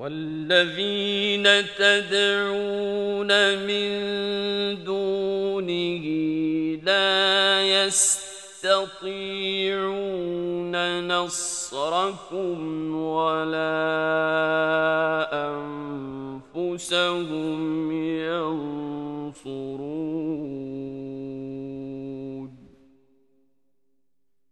والذين تدعون من دونه لا يستطيعون نصركم ولا أنفسهم ينصرون